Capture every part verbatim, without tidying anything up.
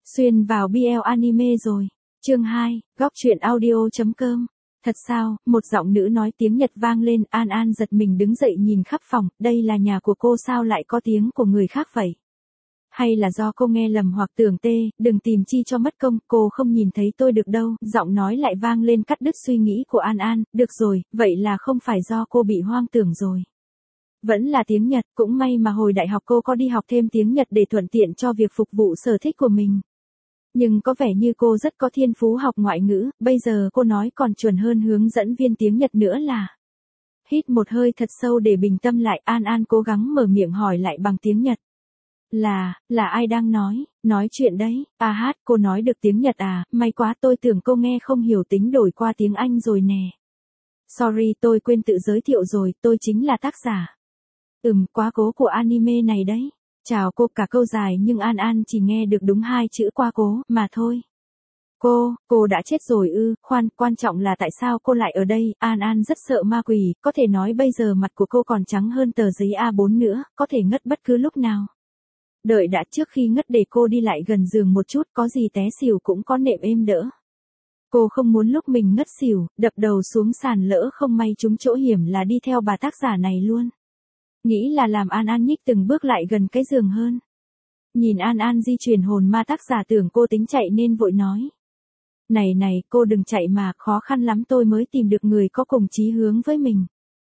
Xuyên vào bê lờ anime rồi. Chương hai, góc truyện audio chấm com. Thật sao, một giọng nữ nói tiếng Nhật vang lên, An An giật mình đứng dậy nhìn khắp phòng, đây là nhà của cô sao lại có tiếng của người khác vậy? Hay là do cô nghe lầm hoặc tưởng tê, đừng tìm chi cho mất công, cô không nhìn thấy tôi được đâu, giọng nói lại vang lên cắt đứt suy nghĩ của An An, được rồi, vậy là không phải do cô bị hoang tưởng rồi. Vẫn là tiếng Nhật, cũng may mà hồi đại học cô có đi học thêm tiếng Nhật để thuận tiện cho việc phục vụ sở thích của mình. Nhưng có vẻ như cô rất có thiên phú học ngoại ngữ, bây giờ cô nói còn chuẩn hơn hướng dẫn viên tiếng Nhật nữa là. Hít một hơi thật sâu để bình tâm lại, An An cố gắng mở miệng hỏi lại bằng tiếng Nhật. Là, là ai đang nói, nói chuyện đấy, à hát, cô nói được tiếng Nhật à, may quá tôi tưởng cô nghe không hiểu tính đổi qua tiếng Anh rồi nè. Sorry tôi quên tự giới thiệu rồi, tôi chính là tác giả. Ừm, quá cố của anime này đấy. Chào cô, cả câu dài nhưng An An chỉ nghe được đúng hai chữ quá cố, mà thôi. Cô, cô đã chết rồi ư, khoan, quan trọng là tại sao cô lại ở đây, An An rất sợ ma quỷ, có thể nói bây giờ mặt của cô còn trắng hơn tờ giấy a bốn nữa, có thể ngất bất cứ lúc nào. Đợi đã, trước khi ngất để cô đi lại gần giường một chút, có gì té xỉu cũng có nệm êm đỡ. Cô không muốn lúc mình ngất xỉu, đập đầu xuống sàn lỡ không may trúng chỗ hiểm là đi theo bà tác giả này luôn. Nghĩ là làm An An nhích từng bước lại gần cái giường hơn. Nhìn An An di chuyển hồn ma, tác giả tưởng cô tính chạy nên vội nói. Này này, cô đừng chạy mà, khó khăn lắm tôi mới tìm được người có cùng chí hướng với mình.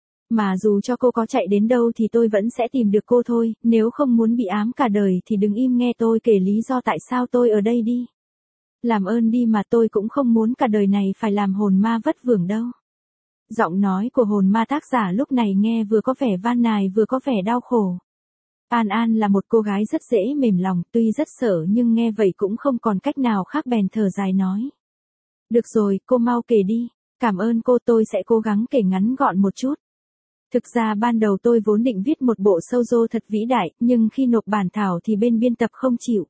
Mà dù cho cô có chạy đến đâu thì tôi vẫn sẽ tìm được cô thôi, nếu không muốn bị ám cả đời thì đừng im nghe tôi kể lý do tại sao tôi ở đây đi. Làm ơn đi mà, tôi cũng không muốn cả đời này phải làm hồn ma vất vưởng đâu. Giọng nói của hồn ma tác giả lúc này nghe vừa có vẻ van nài vừa có vẻ đau khổ. An An là một cô gái rất dễ mềm lòng, tuy rất sợ nhưng nghe vậy cũng không còn cách nào khác bèn thở dài nói. Được rồi, cô mau kể đi, cảm ơn cô, tôi sẽ cố gắng kể ngắn gọn một chút. Thực ra ban đầu tôi vốn định viết một bộ shoujo thật vĩ đại, nhưng khi nộp bản thảo thì bên biên tập không chịu.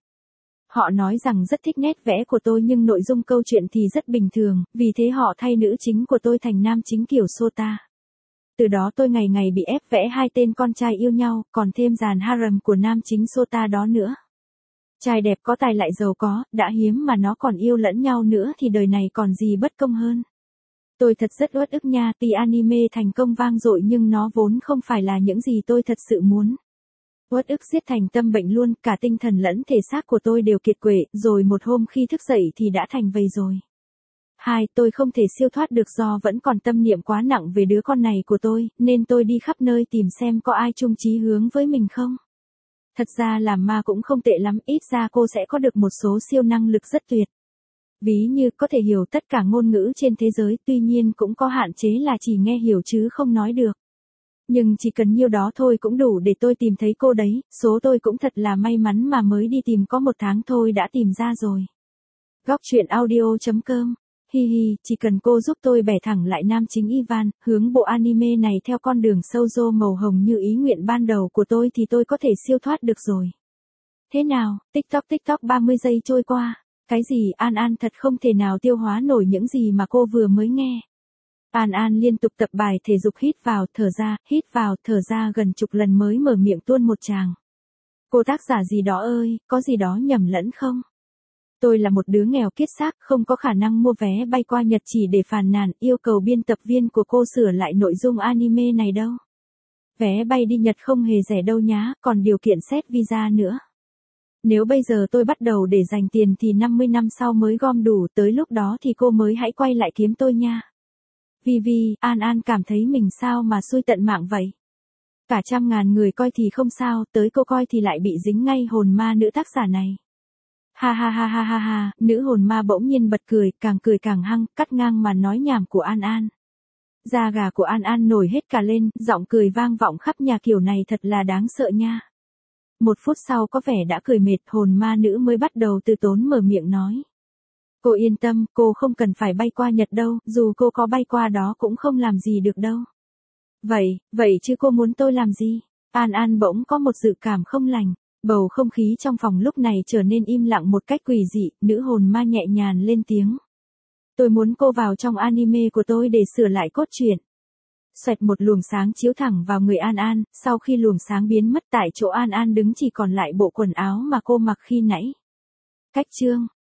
Họ nói rằng rất thích nét vẽ của tôi nhưng nội dung câu chuyện thì rất bình thường, vì thế họ thay nữ chính của tôi thành nam chính kiểu Sota. Từ đó tôi ngày ngày bị ép vẽ hai tên con trai yêu nhau, còn thêm dàn harem của nam chính Sota đó nữa. Trai đẹp có tài lại giàu có, đã hiếm mà nó còn yêu lẫn nhau nữa thì đời này còn gì bất công hơn. Tôi thật rất uất ức nha, tuy anime thành công vang dội nhưng nó vốn không phải là những gì tôi thật sự muốn. Uất ức giết thành tâm bệnh luôn, cả tinh thần lẫn thể xác của tôi đều kiệt quệ, rồi một hôm khi thức dậy thì đã thành vầy rồi. Hai, tôi không thể siêu thoát được do vẫn còn tâm niệm quá nặng về đứa con này của tôi, nên tôi đi khắp nơi tìm xem có ai chung chí hướng với mình không. Thật ra làm ma cũng không tệ lắm, ít ra cô sẽ có được một số siêu năng lực rất tuyệt. Ví như có thể hiểu tất cả ngôn ngữ trên thế giới, tuy nhiên cũng có hạn chế là chỉ nghe hiểu chứ không nói được. Nhưng chỉ cần nhiêu đó thôi cũng đủ để tôi tìm thấy cô đấy, số tôi cũng thật là may mắn mà mới đi tìm có một tháng thôi đã tìm ra rồi. Góc truyện audio chấm com. Hi hi, chỉ cần cô giúp tôi bẻ thẳng lại nam chính Ivan, hướng bộ anime này theo con đường shoujo màu hồng như ý nguyện ban đầu của tôi thì tôi có thể siêu thoát được rồi. Thế nào, TikTok TikTok ba mươi giây trôi qua. Cái gì, An An thật không thể nào tiêu hóa nổi những gì mà cô vừa mới nghe. An An liên tục tập bài thể dục hít vào, thở ra, hít vào, thở ra gần chục lần mới mở miệng tuôn một tràng. Cô tác giả gì đó ơi, có gì đó nhầm lẫn không? Tôi là một đứa nghèo kiết xác, không có khả năng mua vé bay qua Nhật chỉ để phàn nàn, yêu cầu biên tập viên của cô sửa lại nội dung anime này đâu. Vé bay đi Nhật không hề rẻ đâu nhá, còn điều kiện xét visa nữa. Nếu bây giờ tôi bắt đầu để dành tiền thì năm mươi năm sau mới gom đủ, tới lúc đó thì cô mới hãy quay lại kiếm tôi nha. Vì vì, An An cảm thấy mình sao mà xui tận mạng vậy. Cả trăm ngàn người coi thì không sao, tới cô coi thì lại bị dính ngay hồn ma nữ tác giả này. Ha ha ha ha ha ha, nữ hồn ma bỗng nhiên bật cười, càng cười càng hăng, cắt ngang màn nói nhảm của An An. Da gà của An An nổi hết cả lên, giọng cười vang vọng khắp nhà kiểu này thật là đáng sợ nha. Một phút sau có vẻ đã cười mệt, hồn ma nữ mới bắt đầu từ tốn mở miệng nói. Cô yên tâm, cô không cần phải bay qua Nhật đâu, dù cô có bay qua đó cũng không làm gì được đâu. Vậy, vậy chứ cô muốn tôi làm gì? An An bỗng có một dự cảm không lành, bầu không khí trong phòng lúc này trở nên im lặng một cách quỷ dị, nữ hồn ma nhẹ nhàng lên tiếng. Tôi muốn cô vào trong anime của tôi để sửa lại cốt truyện. Xoẹt một luồng sáng chiếu thẳng vào người An An, sau khi luồng sáng biến mất tại chỗ An An đứng chỉ còn lại bộ quần áo mà cô mặc khi nãy. Cách chương